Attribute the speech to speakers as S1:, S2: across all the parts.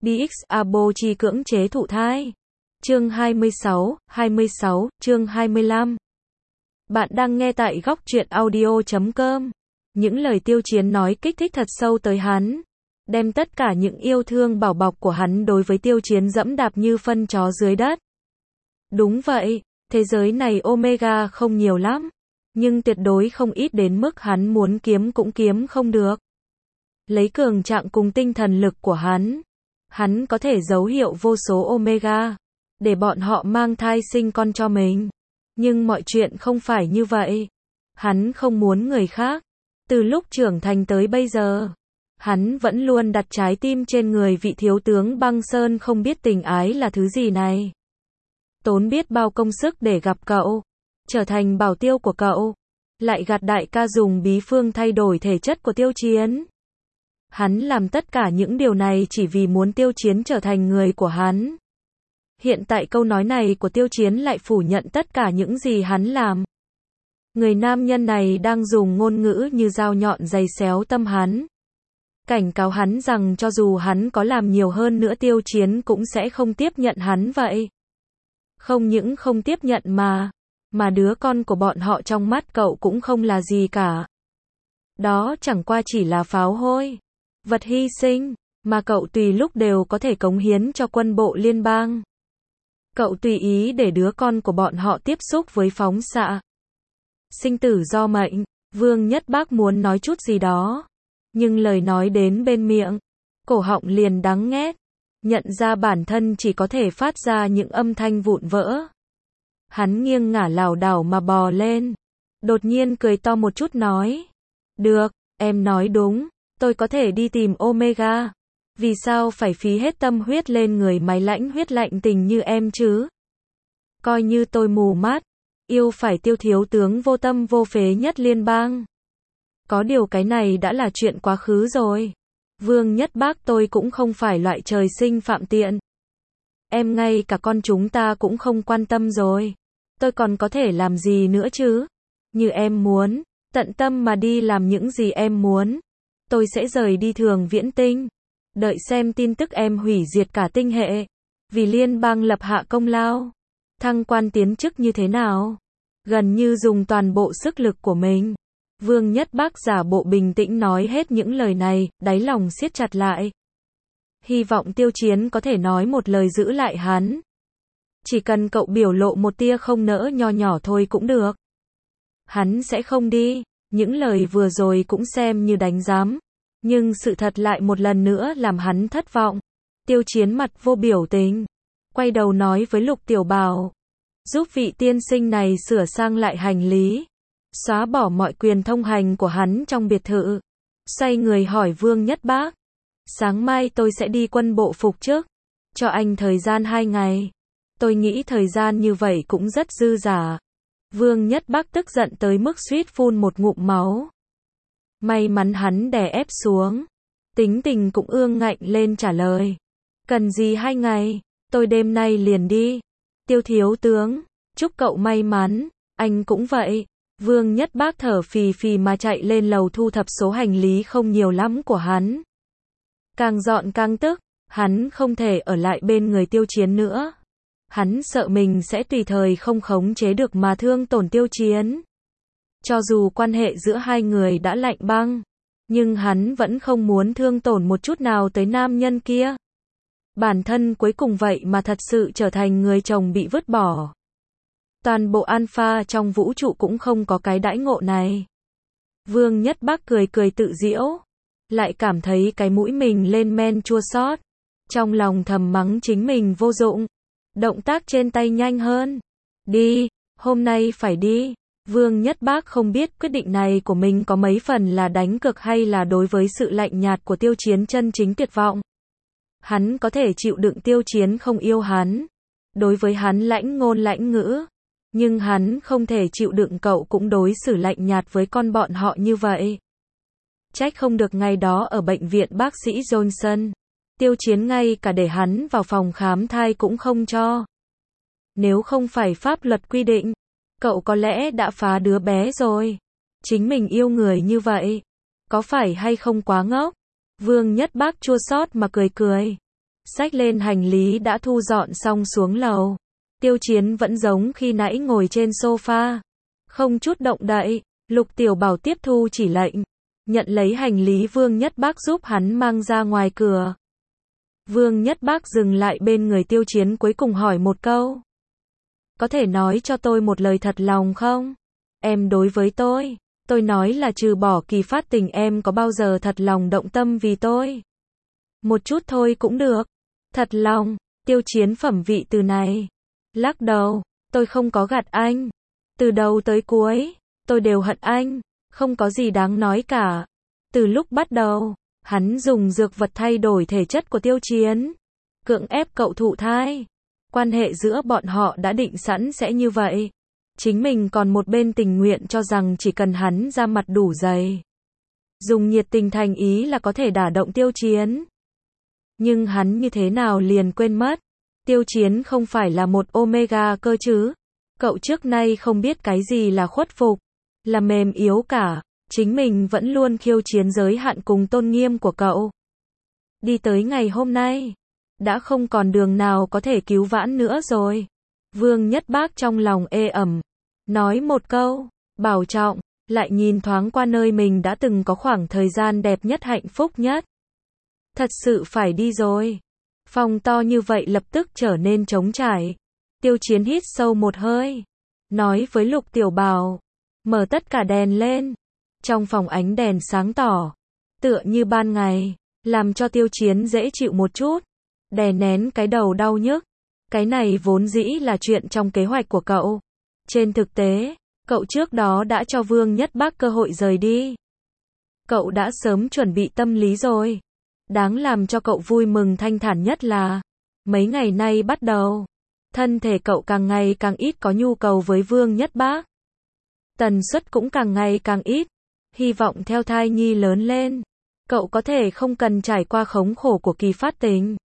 S1: DXABO chi cưỡng chế thụ thai. Chương 26, chương 25. Bạn đang nghe tại góc truyện audio.com. Những lời Tiêu Chiến nói kích thích thật sâu tới hắn, đem tất cả những yêu thương bảo bọc của hắn đối với Tiêu Chiến dẫm đạp như phân chó dưới đất. Đúng vậy, thế giới này Omega không nhiều lắm, nhưng tuyệt đối không ít đến mức hắn muốn kiếm cũng kiếm không được. Lấy cường trạng cùng tinh thần lực của hắn có thể dấu hiệu vô số Omega, để bọn họ mang thai sinh con cho mình. Nhưng mọi chuyện không phải như vậy. Hắn không muốn người khác. Từ lúc trưởng thành tới bây giờ, hắn vẫn luôn đặt trái tim trên người vị thiếu tướng Băng Sơn không biết tình ái là thứ gì này. Tốn biết bao công sức để gặp cậu, trở thành bảo tiêu của cậu, lại gạt đại ca dùng bí phương thay đổi thể chất của Tiêu Chiến. Hắn làm tất cả những điều này chỉ vì muốn Tiêu Chiến trở thành người của hắn. Hiện tại câu nói này của Tiêu Chiến lại phủ nhận tất cả những gì hắn làm. Người nam nhân này đang dùng ngôn ngữ như dao nhọn giày xéo tâm hắn. Cảnh cáo hắn rằng cho dù hắn có làm nhiều hơn nữa Tiêu Chiến cũng sẽ không tiếp nhận hắn vậy. Không những không tiếp nhận mà đứa con của bọn họ trong mắt cậu cũng không là gì cả. Đó chẳng qua chỉ là pháo hôi, vật hy sinh, mà cậu tùy lúc đều có thể cống hiến cho quân bộ liên bang. Cậu tùy ý để đứa con của bọn họ tiếp xúc với phóng xạ. Sinh tử do mệnh. Vương Nhất Bác muốn nói chút gì đó, nhưng lời nói đến bên miệng, cổ họng liền đắng nghét. Nhận ra bản thân chỉ có thể phát ra những âm thanh vụn vỡ. Hắn nghiêng ngả lảo đảo mà bò lên. Đột nhiên cười to một chút nói. Được, em nói đúng, tôi có thể đi tìm Omega. Vì sao phải phí hết tâm huyết lên người máy lãnh huyết lạnh tình như em chứ? Coi như tôi mù mắt, yêu phải Tiêu thiếu tướng vô tâm vô phế nhất liên bang. Có điều cái này đã là chuyện quá khứ rồi. Vương Nhất Bác, tôi cũng không phải loại trời sinh phạm tiện. Em ngay cả con chúng ta cũng không quan tâm rồi. Tôi còn có thể làm gì nữa chứ? Như em muốn, tận tâm mà đi làm những gì em muốn. Tôi sẽ rời đi Thường Viễn Tinh. Đợi xem tin tức em hủy diệt cả tinh hệ. Vì liên bang lập hạ công lao. Thăng quan tiến chức như thế nào? Gần như dùng toàn bộ sức lực của mình. Vương Nhất Bác giả bộ bình tĩnh nói hết những lời này, đáy lòng siết chặt lại. Hy vọng Tiêu Chiến có thể nói một lời giữ lại hắn. Chỉ cần cậu biểu lộ một tia không nỡ nho nhỏ thôi cũng được. Hắn sẽ không đi. Những lời vừa rồi cũng xem như đánh giám. Nhưng sự thật lại một lần nữa làm hắn thất vọng. Tiêu Chiến mặt vô biểu tình, quay đầu nói với Lục Tiểu Bảo. Giúp vị tiên sinh này sửa sang lại hành lý. Xóa bỏ mọi quyền thông hành của hắn trong biệt thự. Xoay người hỏi Vương Nhất Bác. Sáng mai tôi sẽ đi quân bộ phục chức. Cho anh thời gian 2 ngày. Tôi nghĩ thời gian như vậy cũng rất dư dả. Vương Nhất Bác tức giận tới mức suýt phun một ngụm máu. May mắn hắn đè ép xuống. Tính tình cũng ương ngạnh lên trả lời. Cần gì 2 ngày, tôi đêm nay liền đi. Tiêu thiếu tướng, chúc cậu may mắn, anh cũng vậy. Vương Nhất Bác thở phì phì mà chạy lên lầu thu thập số hành lý không nhiều lắm của hắn. Càng dọn càng tức, hắn không thể ở lại bên người Tiêu Chiến nữa. Hắn sợ mình sẽ tùy thời không khống chế được mà thương tổn Tiêu Chiến. Cho dù quan hệ giữa hai người đã lạnh băng, nhưng hắn vẫn không muốn thương tổn một chút nào tới nam nhân kia. Bản thân cuối cùng vậy mà thật sự trở thành người chồng bị vứt bỏ. Toàn bộ alpha trong vũ trụ cũng không có cái đãi ngộ này. Vương Nhất Bác cười cười tự giễu, lại cảm thấy cái mũi mình lên men chua xót. Trong lòng thầm mắng chính mình vô dụng. Động tác trên tay nhanh hơn. Đi, hôm nay phải đi. Vương Nhất Bác không biết quyết định này của mình có mấy phần là đánh cược hay là đối với sự lạnh nhạt của Tiêu Chiến chân chính tuyệt vọng. Hắn có thể chịu đựng Tiêu Chiến không yêu hắn, đối với hắn lãnh ngôn lãnh ngữ, nhưng hắn không thể chịu đựng cậu cũng đối xử lạnh nhạt với con bọn họ như vậy. Trách không được ngày đó ở bệnh viện bác sĩ Johnson, Tiêu Chiến ngay cả để hắn vào phòng khám thai cũng không cho. Nếu không phải pháp luật quy định, cậu có lẽ đã phá đứa bé rồi. Chính mình yêu người như vậy, có phải hay không quá ngốc? Vương Nhất Bác chua xót mà cười cười. xách lên hành lý đã thu dọn xong xuống lầu. Tiêu Chiến vẫn giống khi nãy ngồi trên sofa, không chút động đậy. Lục Tiểu Bảo tiếp thu chỉ lệnh, nhận lấy hành lý Vương Nhất Bác giúp hắn mang ra ngoài cửa. Vương Nhất Bác dừng lại bên người Tiêu Chiến cuối cùng hỏi một câu. Có thể nói cho tôi một lời thật lòng không? Em đối với tôi nói là trừ bỏ Kỳ Phát Tình em có bao giờ thật lòng động tâm vì tôi? Một chút thôi cũng được. Thật lòng, Tiêu Chiến phẩm vị từ này. Lắc đầu, tôi không có gạt anh. Từ đầu tới cuối, tôi đều hận anh, không có gì đáng nói cả. Từ lúc bắt đầu, hắn dùng dược vật thay đổi thể chất của Tiêu Chiến, cưỡng ép cậu thụ thai. Quan hệ giữa bọn họ đã định sẵn sẽ như vậy. Chính mình còn một bên tình nguyện cho rằng chỉ cần hắn ra mặt đủ dày, dùng nhiệt tình thành ý là có thể đả động Tiêu Chiến. Nhưng hắn như thế nào liền quên mất. Tiêu Chiến không phải là một Omega cơ chứ. Cậu trước nay không biết cái gì là khuất phục, là mềm yếu cả. Chính mình vẫn luôn khiêu chiến giới hạn cùng tôn nghiêm của cậu. Đi tới ngày hôm nay, đã không còn đường nào có thể cứu vãn nữa rồi. Vương Nhất Bác trong lòng ê ẩm, nói một câu, bảo trọng, lại nhìn thoáng qua nơi mình đã từng có khoảng thời gian đẹp nhất hạnh phúc nhất. Thật sự phải đi rồi. Phòng to như vậy lập tức trở nên trống trải. Tiêu Chiến hít sâu một hơi, nói với Lục Tiểu Bảo, mở tất cả đèn lên. Trong phòng ánh đèn sáng tỏ, tựa như ban ngày, làm cho Tiêu Chiến dễ chịu một chút, đè nén cái đầu đau nhức. Cái này vốn dĩ là chuyện trong kế hoạch của cậu. Trên thực tế, cậu trước đó đã cho Vương Nhất Bác cơ hội rời đi. Cậu đã sớm chuẩn bị tâm lý rồi. Đáng làm cho cậu vui mừng thanh thản nhất là, mấy ngày nay bắt đầu, thân thể cậu càng ngày càng ít có nhu cầu với Vương Nhất Bác. Tần suất cũng càng ngày càng ít. Hy vọng theo thai nhi lớn lên, cậu có thể không cần trải qua khốn khổ của Kỳ Phát Tình.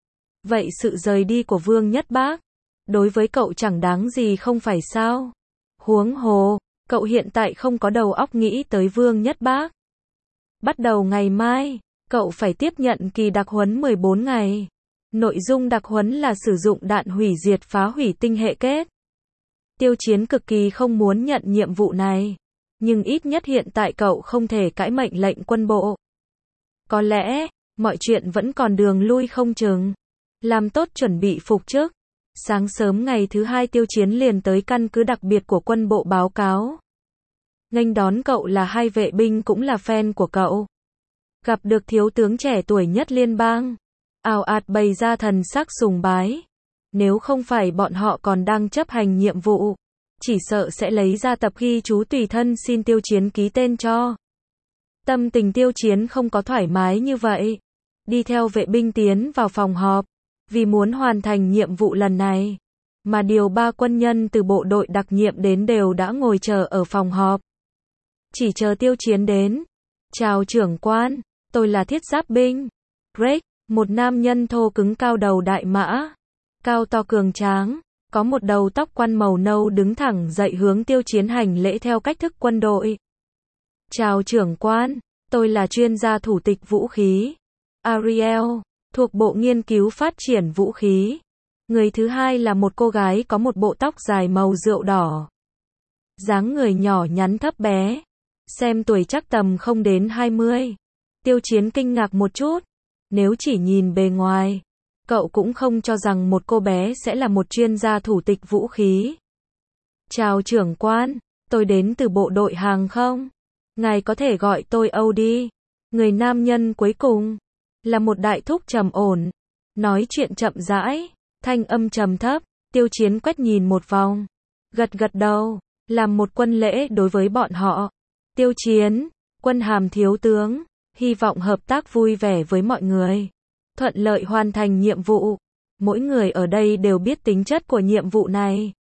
S1: Vậy sự rời đi của Vương Nhất Bác, đối với cậu chẳng đáng gì không phải sao? Huống hồ, cậu hiện tại không có đầu óc nghĩ tới Vương Nhất Bác. Bắt đầu ngày mai, cậu phải tiếp nhận kỳ đặc huấn 14 ngày. Nội dung đặc huấn là sử dụng đạn hủy diệt phá hủy tinh hệ kết. Tiêu Chiến cực kỳ không muốn nhận nhiệm vụ này. Nhưng ít nhất hiện tại cậu không thể cãi mệnh lệnh quân bộ. Có lẽ, mọi chuyện vẫn còn đường lui không chừng. Làm tốt chuẩn bị phục chức. Sáng sớm ngày thứ hai Tiêu Chiến liền tới căn cứ đặc biệt của quân bộ báo cáo. Nghênh đón cậu là hai vệ binh cũng là fan của cậu. Gặp được thiếu tướng trẻ tuổi nhất liên bang. Ào ạt bày ra thần sắc sùng bái. Nếu không phải bọn họ còn đang chấp hành nhiệm vụ, chỉ sợ sẽ lấy ra tập ghi chú tùy thân xin Tiêu Chiến ký tên cho. Tâm tình Tiêu Chiến không có thoải mái như vậy. Đi theo vệ binh tiến vào phòng họp. Vì muốn hoàn thành nhiệm vụ lần này, mà điều 3 quân nhân từ bộ đội đặc nhiệm đến đều đã ngồi chờ ở phòng họp. Chỉ chờ Tiêu Chiến đến. Chào trưởng quan, tôi là thiết giáp binh. Greg, một nam nhân thô cứng cao đầu đại mã. Cao to cường tráng, có một đầu tóc quăn màu nâu đứng thẳng dậy hướng Tiêu Chiến hành lễ theo cách thức quân đội. Chào trưởng quan, tôi là chuyên gia thủ tịch vũ khí. Ariel, thuộc Bộ Nghiên cứu Phát triển Vũ khí. Người thứ hai là một cô gái có một bộ tóc dài màu rượu đỏ. Dáng người nhỏ nhắn thấp bé. Xem tuổi chắc tầm không đến 20. Tiêu Chiến kinh ngạc một chút. Nếu chỉ nhìn bề ngoài, cậu cũng không cho rằng một cô bé sẽ là một chuyên gia thủ tịch vũ khí. Chào trưởng quan, tôi đến từ bộ đội hàng không. Ngài có thể gọi tôi Âu đi. Người nam nhân cuối cùng là một đại thúc trầm ổn, nói chuyện chậm rãi, thanh âm trầm thấp. Tiêu Chiến quét nhìn một vòng, gật gật đầu, làm một quân lễ đối với bọn họ. Tiêu Chiến, quân hàm thiếu tướng, hy vọng hợp tác vui vẻ với mọi người, thuận lợi hoàn thành nhiệm vụ. Mỗi người ở đây đều biết tính chất của nhiệm vụ này,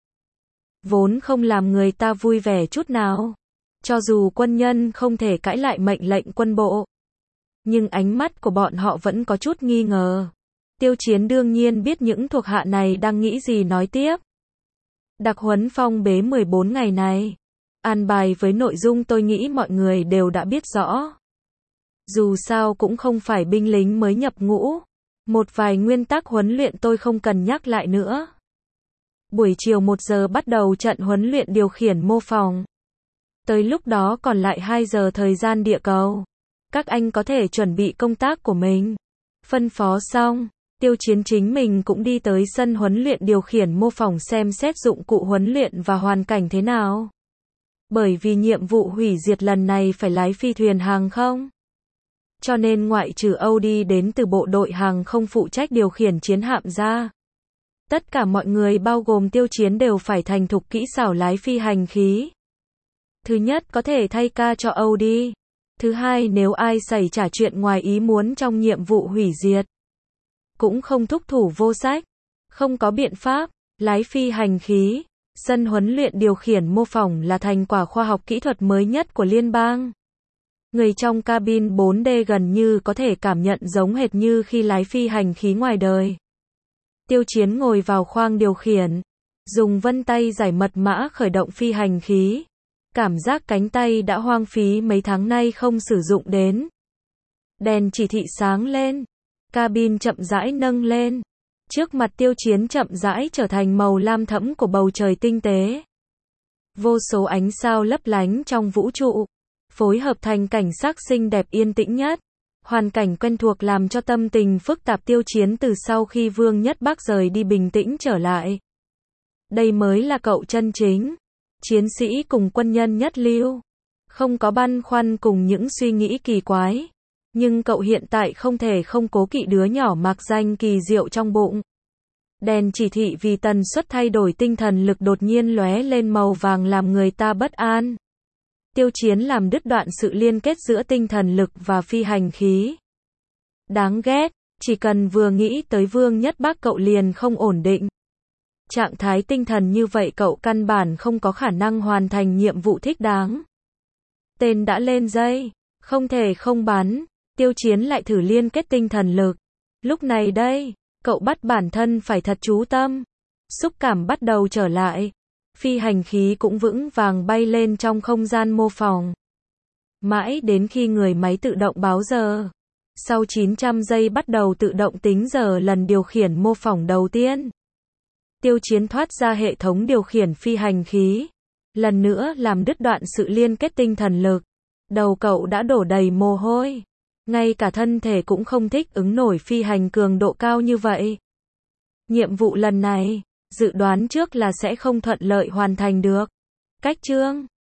S1: vốn không làm người ta vui vẻ chút nào. Cho dù quân nhân không thể cãi lại mệnh lệnh quân bộ, nhưng ánh mắt của bọn họ vẫn có chút nghi ngờ. Tiêu Chiến đương nhiên biết những thuộc hạ này đang nghĩ gì nói tiếp. Đặc huấn phong bế 14 ngày này, an bài với nội dung tôi nghĩ mọi người đều đã biết rõ. Dù sao cũng không phải binh lính mới nhập ngũ, Một vài nguyên tắc huấn luyện tôi không cần nhắc lại nữa. Buổi chiều 1 giờ bắt đầu trận huấn luyện điều khiển mô phỏng. Tới lúc đó còn lại 2 giờ thời gian địa cầu. Các anh có thể chuẩn bị công tác của mình. Phân phó xong, Tiêu Chiến chính mình cũng đi tới sân huấn luyện điều khiển mô phỏng xem xét dụng cụ huấn luyện và hoàn cảnh thế nào. Bởi vì nhiệm vụ hủy diệt lần này phải lái phi thuyền hàng không. Cho nên ngoại trừ Audi đến từ bộ đội hàng không phụ trách điều khiển chiến hạm ra, tất cả mọi người bao gồm Tiêu Chiến đều phải thành thục kỹ xảo lái phi hành khí. Thứ nhất có thể thay ca cho Audi. Thứ hai nếu ai xảy ra chuyện ngoài ý muốn trong nhiệm vụ hủy diệt, cũng không thúc thủ vô sách. Không có biện pháp, lái phi hành khí. Sân huấn luyện điều khiển mô phỏng là thành quả khoa học kỹ thuật mới nhất của liên bang. Người trong cabin 4D gần như có thể cảm nhận giống hệt như khi lái phi hành khí ngoài đời. Tiêu Chiến ngồi vào khoang điều khiển, dùng vân tay giải mật mã khởi động phi hành khí. Cảm giác cánh tay đã hoang phí mấy tháng nay không sử dụng đến. Đèn chỉ thị sáng lên, cabin chậm rãi nâng lên. Trước mặt Tiêu Chiến chậm rãi trở thành màu lam thẫm của bầu trời tinh tế. Vô số ánh sao lấp lánh trong vũ trụ, phối hợp thành cảnh sắc xinh đẹp yên tĩnh nhất. Hoàn cảnh quen thuộc làm cho tâm tình phức tạp Tiêu Chiến từ sau khi Vương Nhất Bắc rời đi bình tĩnh trở lại. Đây mới là cậu chân chính. Chiến sĩ cùng quân nhân nhất lưu. Không có băn khoăn cùng những suy nghĩ kỳ quái. Nhưng cậu hiện tại không thể không cố kỵ đứa nhỏ mạc danh kỳ diệu trong bụng. Đèn chỉ thị vì tần suất thay đổi tinh thần lực đột nhiên lóe lên màu vàng làm người ta bất an. Tiêu Chiến làm đứt đoạn sự liên kết giữa tinh thần lực và phi hành khí. Đáng ghét, chỉ cần vừa nghĩ tới Vương Nhất Bắc cậu liền không ổn định. Trạng thái tinh thần như vậy cậu căn bản không có khả năng hoàn thành nhiệm vụ thích đáng. Tên đã lên dây, không thể không bắn. Tiêu Chiến lại thử liên kết tinh thần lực. Lúc này đây, cậu bắt bản thân phải thật chú tâm. Xúc cảm bắt đầu trở lại. Phi hành khí cũng vững vàng bay lên trong không gian mô phỏng. Mãi đến khi người máy tự động báo giờ. Sau 900 giây bắt đầu tự động tính giờ lần điều khiển mô phỏng đầu tiên. Tiêu Chiến thoát ra hệ thống điều khiển phi hành khí. Lần nữa làm đứt đoạn sự liên kết tinh thần lực. Đầu cậu đã đổ đầy mồ hôi. Ngay cả thân thể cũng không thích ứng nổi phi hành cường độ cao như vậy. Nhiệm vụ lần này, dự đoán trước là sẽ không thuận lợi hoàn thành được. Cách chương